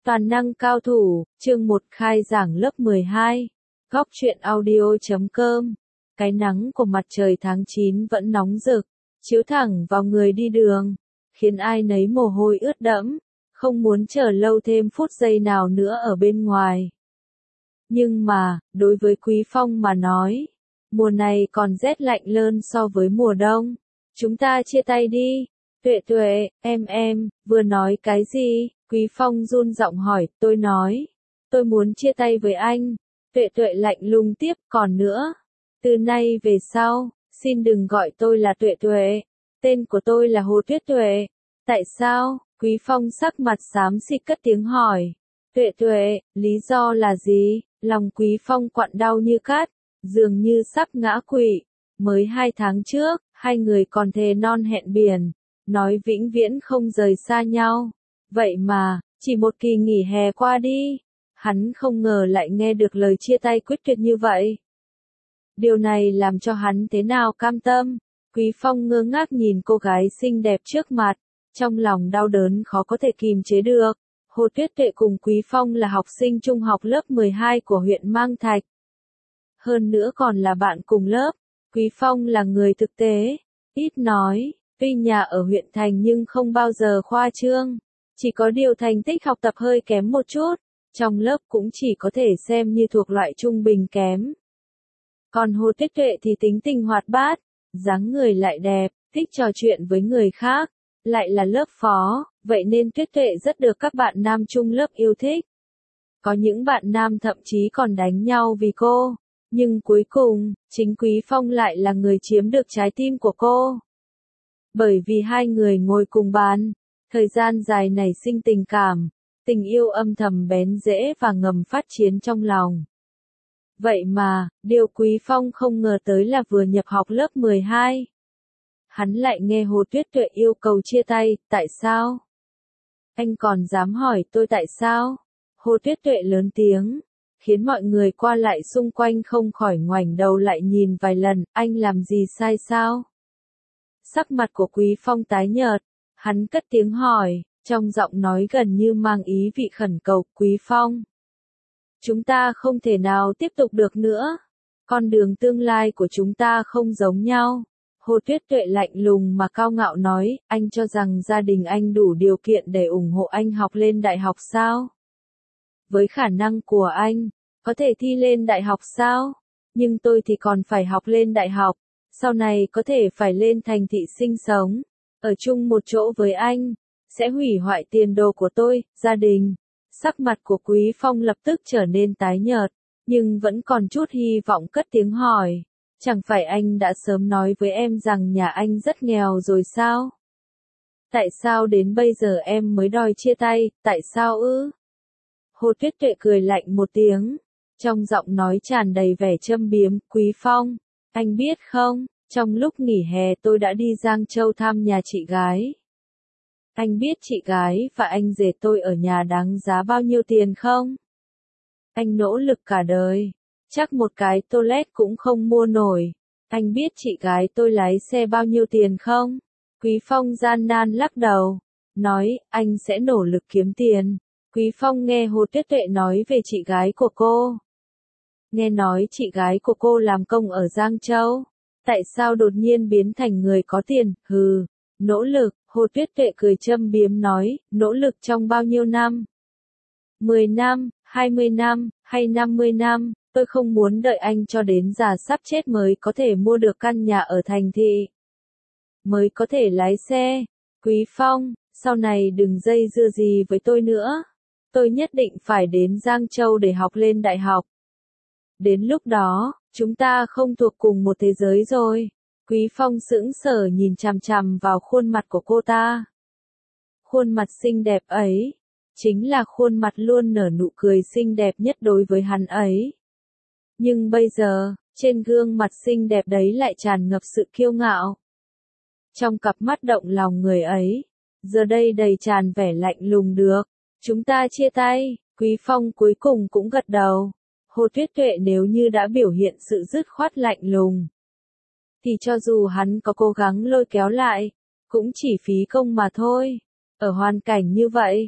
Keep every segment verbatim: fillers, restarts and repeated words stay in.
Toàn năng cao thủ, chương một khai giảng lớp mười hai. Góc truyện audio chấm com. Cái nắng của mặt trời tháng chín vẫn nóng rực, chiếu thẳng vào người đi đường, khiến ai nấy mồ hôi ướt đẫm, không muốn chờ lâu thêm phút giây nào nữa ở bên ngoài. Nhưng mà, đối với Quý Phong mà nói, mùa này còn rét lạnh hơn so với mùa đông. Chúng ta chia tay đi. Tuệ Tuệ, em em, vừa nói cái gì? Quý Phong run giọng hỏi, tôi nói, tôi muốn chia tay với anh. Tuệ Tuệ lạnh lùng tiếp, còn nữa, từ nay về sau, xin đừng gọi tôi là Tuệ Tuệ, tên của tôi là Hồ Tuyết Tuệ. Tại sao? Quý Phong sắc mặt xám xịt cất tiếng hỏi. Tuệ Tuệ, lý do là gì? Lòng Quý Phong quặn đau như cát, dường như sắp ngã quỵ. Mới hai tháng trước, hai người còn thề non hẹn biển, nói vĩnh viễn không rời xa nhau. Vậy mà, chỉ một kỳ nghỉ hè qua đi, hắn không ngờ lại nghe được lời chia tay quyết tuyệt như vậy. Điều này làm cho hắn thế nào cam tâm. Quý Phong ngơ ngác nhìn cô gái xinh đẹp trước mặt, trong lòng đau đớn khó có thể kìm chế được. Hồ Tuyết Tuệ cùng Quý Phong là học sinh trung học lớp mười hai của huyện Mang Thạch. Hơn nữa còn là bạn cùng lớp. Quý Phong là người thực tế, ít nói, tuy nhà ở huyện thành nhưng không bao giờ khoa trương. Chỉ có điều thành tích học tập hơi kém một chút, trong lớp cũng chỉ có thể xem như thuộc loại trung bình kém. Còn Hồ Tuyết Tuệ thì tính tình hoạt bát, dáng người lại đẹp, thích trò chuyện với người khác, lại là lớp phó, vậy nên Tuyết Tuệ rất được các bạn nam chung lớp yêu thích. Có những bạn nam thậm chí còn đánh nhau vì cô, nhưng cuối cùng, chính Quý Phong lại là người chiếm được trái tim của cô. Bởi vì hai người ngồi cùng bàn, thời gian dài nảy sinh tình cảm, tình yêu âm thầm bén rễ và ngầm phát triển trong lòng. Vậy mà, điều Quý Phong không ngờ tới là vừa nhập học lớp mười hai. Hắn lại nghe Hồ Tuyết Tuệ yêu cầu chia tay, tại sao? Anh còn dám hỏi tôi tại sao? Hồ Tuyết Tuệ lớn tiếng, khiến mọi người qua lại xung quanh không khỏi ngoảnh đầu lại nhìn vài lần, anh làm gì sai sao? Sắc mặt của Quý Phong tái nhợt, hắn cất tiếng hỏi, trong giọng nói gần như mang ý vị khẩn cầu, Quý Phong. Chúng ta không thể nào tiếp tục được nữa. Con đường tương lai của chúng ta không giống nhau. Hồ Tuyết Tuệ lạnh lùng mà cao ngạo nói, anh cho rằng gia đình anh đủ điều kiện để ủng hộ anh học lên đại học sao? Với khả năng của anh, có thể thi lên đại học sao? Nhưng tôi thì còn phải học lên đại học, sau này có thể phải lên thành thị sinh sống, ở chung một chỗ với anh, sẽ hủy hoại tiền đồ của tôi, gia đình. Sắc mặt của Quý Phong lập tức trở nên tái nhợt, nhưng vẫn còn chút hy vọng cất tiếng hỏi, chẳng phải anh đã sớm nói với em rằng nhà anh rất nghèo rồi sao? Tại sao đến bây giờ em mới đòi chia tay, tại sao ư? Hồ Tuyết Tuệ cười lạnh một tiếng, trong giọng nói tràn đầy vẻ châm biếm, Quý Phong, anh biết không, trong lúc nghỉ hè tôi đã đi Giang Châu thăm nhà chị gái. Anh biết chị gái và anh rể tôi ở nhà đáng giá bao nhiêu tiền không? Anh nỗ lực cả đời, chắc một cái toilet cũng không mua nổi. Anh biết chị gái tôi lái xe bao nhiêu tiền không? Quý Phong gian nan lắc đầu, nói, anh sẽ nỗ lực kiếm tiền. Quý Phong nghe Hồ Tuyết Tuệ nói về chị gái của cô. Nghe nói chị gái của cô làm công ở Giang Châu. Tại sao đột nhiên biến thành người có tiền, hừ, nỗ lực. Hồ Tuyết Tuệ cười châm biếm nói, nỗ lực trong bao nhiêu năm? mười năm, hai mươi năm, hay năm mươi năm, tôi không muốn đợi anh cho đến già sắp chết mới có thể mua được căn nhà ở thành thị. Mới có thể lái xe. Quý Phong, sau này đừng dây dưa gì với tôi nữa. Tôi nhất định phải đến Giang Châu để học lên đại học. Đến lúc đó, chúng ta không thuộc cùng một thế giới rồi. Quý Phong sững sờ nhìn chằm chằm vào khuôn mặt của cô ta. Khuôn mặt xinh đẹp ấy, chính là khuôn mặt luôn nở nụ cười xinh đẹp nhất đối với hắn ấy. Nhưng bây giờ, trên gương mặt xinh đẹp đấy lại tràn ngập sự kiêu ngạo. Trong cặp mắt động lòng người ấy, giờ đây đầy tràn vẻ lạnh lùng được. Chúng ta chia tay, Quý Phong cuối cùng cũng gật đầu. Hồ Tuyết Tuệ nếu như đã biểu hiện sự dứt khoát lạnh lùng, thì cho dù hắn có cố gắng lôi kéo lại, cũng chỉ phí công mà thôi. Ở hoàn cảnh như vậy,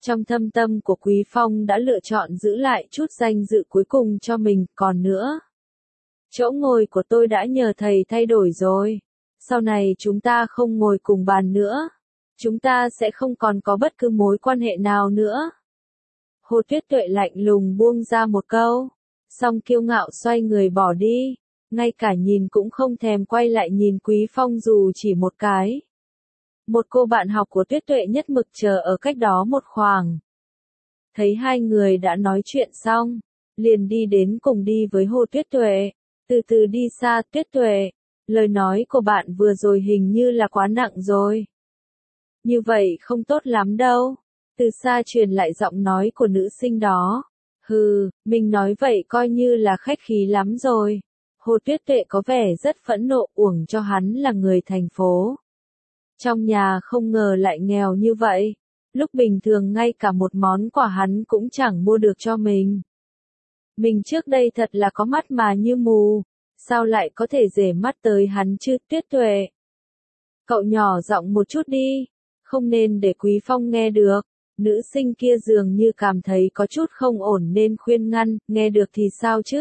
Trong thâm tâm của Quý Phong đã lựa chọn giữ lại chút danh dự cuối cùng cho mình, còn nữa. Chỗ ngồi của tôi đã nhờ thầy thay đổi rồi. Sau này chúng ta không ngồi cùng bàn nữa. Chúng ta sẽ không còn có bất cứ mối quan hệ nào nữa. Hồ Tuyết Tuệ lạnh lùng buông ra một câu. Xong kiêu ngạo xoay người bỏ đi. Ngay cả nhìn cũng không thèm quay lại nhìn Quý Phong dù chỉ một cái. Một cô bạn học của Tuyết Tuệ nhất mực chờ ở cách đó một khoảng. Thấy hai người đã nói chuyện xong, liền đi đến cùng đi với Hồ Tuyết Tuệ. Từ từ đi xa. Tuyết Tuệ, lời nói của bạn vừa rồi hình như là quá nặng rồi. Như vậy không tốt lắm đâu. Từ xa truyền lại giọng nói của nữ sinh đó. Hừ, mình nói vậy coi như là khách khí lắm rồi. Hồ Tuyết Tuệ có vẻ rất phẫn nộ, uổng cho hắn là người thành phố. Trong nhà không ngờ lại nghèo như vậy. Lúc bình thường ngay cả một món quà hắn cũng chẳng mua được cho mình. Mình trước đây thật là có mắt mà như mù. Sao lại có thể rể mắt tới hắn chứ? Tuyết Tuệ, cậu nhỏ giọng một chút đi. Không nên để Quý Phong nghe được. Nữ sinh kia dường như cảm thấy có chút không ổn nên khuyên ngăn. Nghe được thì sao chứ?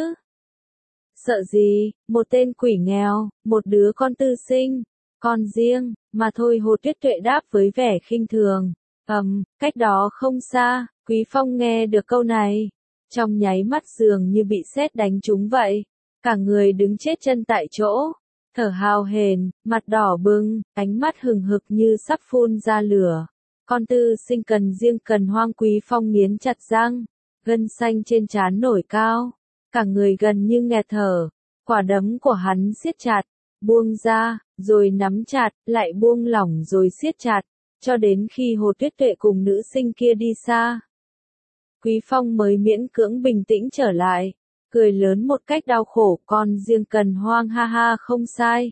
Sợ gì, một tên quỷ nghèo, một đứa con tư sinh, con riêng, mà thôi. Hồ Tuyết Tuệ đáp với vẻ khinh thường. Ầm, cách đó không xa, Quý Phong nghe được câu này. Trong nháy mắt dường như bị sét đánh trúng vậy. Cả người đứng chết chân tại chỗ. Thở hào hển, mặt đỏ bừng, ánh mắt hừng hực như sắp phun ra lửa. Con tư sinh cần riêng cần hoang. Quý Phong nghiến chặt răng. Gân xanh trên trán nổi cao. Cả người gần như nghẹt thở. Quả đấm của hắn siết chặt. Buông ra, rồi nắm chặt, lại buông lỏng rồi siết chặt. Cho đến khi Hồ Tuyết Tuệ cùng nữ sinh kia đi xa. Quý Phong mới miễn cưỡng bình tĩnh trở lại. Cười lớn một cách đau khổ. Con riêng cần hoang, ha ha, không sai.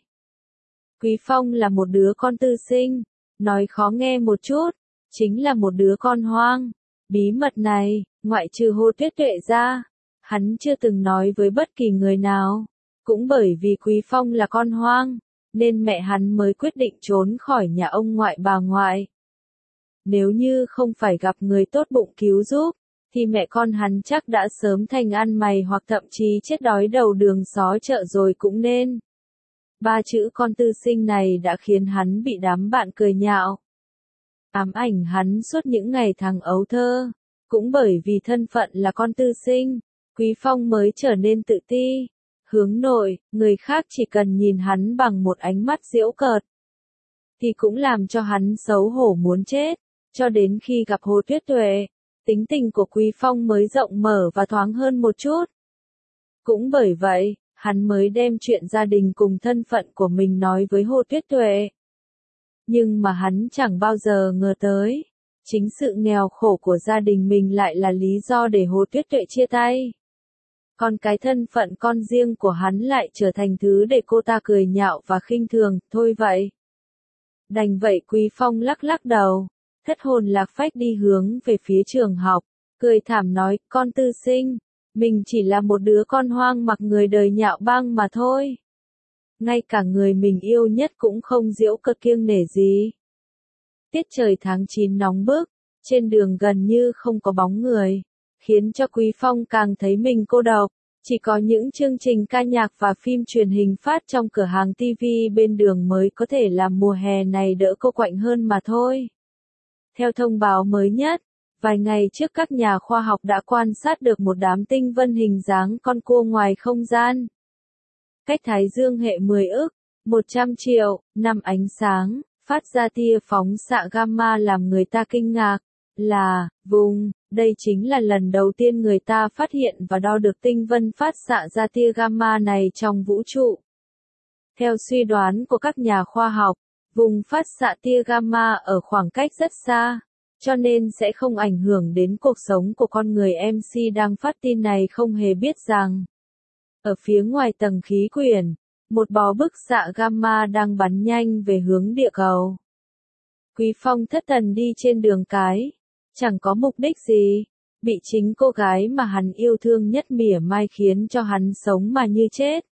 Quý Phong là một đứa con tư sinh. Nói khó nghe một chút. Chính là một đứa con hoang. Bí mật này, ngoại trừ Hồ Tuyết Tuệ ra, hắn chưa từng nói với bất kỳ người nào. Cũng bởi vì Quý Phong là con hoang, nên mẹ hắn mới quyết định trốn khỏi nhà ông ngoại bà ngoại. Nếu như không phải gặp người tốt bụng cứu giúp, thì mẹ con hắn chắc đã sớm thành ăn mày hoặc thậm chí chết đói đầu đường xó chợ rồi cũng nên. Ba chữ con tư sinh này đã khiến hắn bị đám bạn cười nhạo. Ám ảnh hắn suốt những ngày tháng ấu thơ. Cũng bởi vì thân phận là con tư sinh, Quý Phong mới trở nên tự ti. Hướng nội, người khác chỉ cần nhìn hắn bằng một ánh mắt giễu cợt, thì cũng làm cho hắn xấu hổ muốn chết. Cho đến khi gặp Hồ Tuyết Tuệ, tính tình của Quý Phong mới rộng mở và thoáng hơn một chút. Cũng bởi vậy, hắn mới đem chuyện gia đình cùng thân phận của mình nói với Hồ Tuyết Tuệ. Nhưng mà hắn chẳng bao giờ ngờ tới, chính sự nghèo khổ của gia đình mình lại là lý do để Hồ Tuyết Tuệ chia tay. Còn cái thân phận con riêng của hắn lại trở thành thứ để cô ta cười nhạo và khinh thường. Thôi vậy. Đành vậy. Quý Phong lắc lắc đầu, thất hồn lạc phách đi hướng về phía trường học, cười thảm nói, con tư sinh, mình chỉ là một đứa con hoang mặc người đời nhạo báng mà thôi. Ngay cả người mình yêu nhất cũng không giễu cợt kiêng nể gì. Tiết trời tháng chín nóng bức, trên đường gần như không có bóng người, khiến cho Quý Phong càng thấy mình cô độc. Chỉ có những chương trình ca nhạc và phim truyền hình phát trong cửa hàng ti vi bên đường mới có thể làm mùa hè này đỡ cô quạnh hơn mà thôi. Theo thông báo mới nhất, vài ngày trước các nhà khoa học đã quan sát được một đám tinh vân hình dáng con cua ngoài không gian. Cách Thái Dương hệ mười ức, một trăm triệu, năm ánh sáng, phát ra tia phóng xạ gamma làm người ta kinh ngạc. Là, vùng, đây chính là lần đầu tiên người ta phát hiện và đo được tinh vân phát xạ ra tia gamma này trong vũ trụ. Theo suy đoán của các nhà khoa học, vùng phát xạ tia gamma ở khoảng cách rất xa, cho nên sẽ không ảnh hưởng đến cuộc sống của con người. em xê đang phát tin này không hề biết rằng, ở phía ngoài tầng khí quyển, một bó bức xạ gamma đang bắn nhanh về hướng địa cầu. Quý Phong thất thần đi trên đường cái, chẳng có mục đích gì, bị chính cô gái mà hắn yêu thương nhất mỉa mai khiến cho hắn sống mà như chết.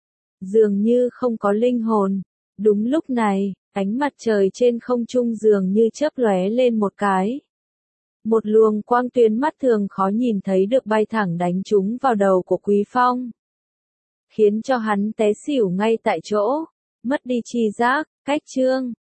Dường như không có linh hồn. Đúng lúc này, ánh mặt trời trên không trung dường như chớp lóe lên một cái. Một luồng quang tuyến mắt thường khó nhìn thấy được bay thẳng đánh trúng vào đầu của Quý Phong, khiến cho hắn té xỉu ngay tại chỗ, mất đi tri giác. Cách chương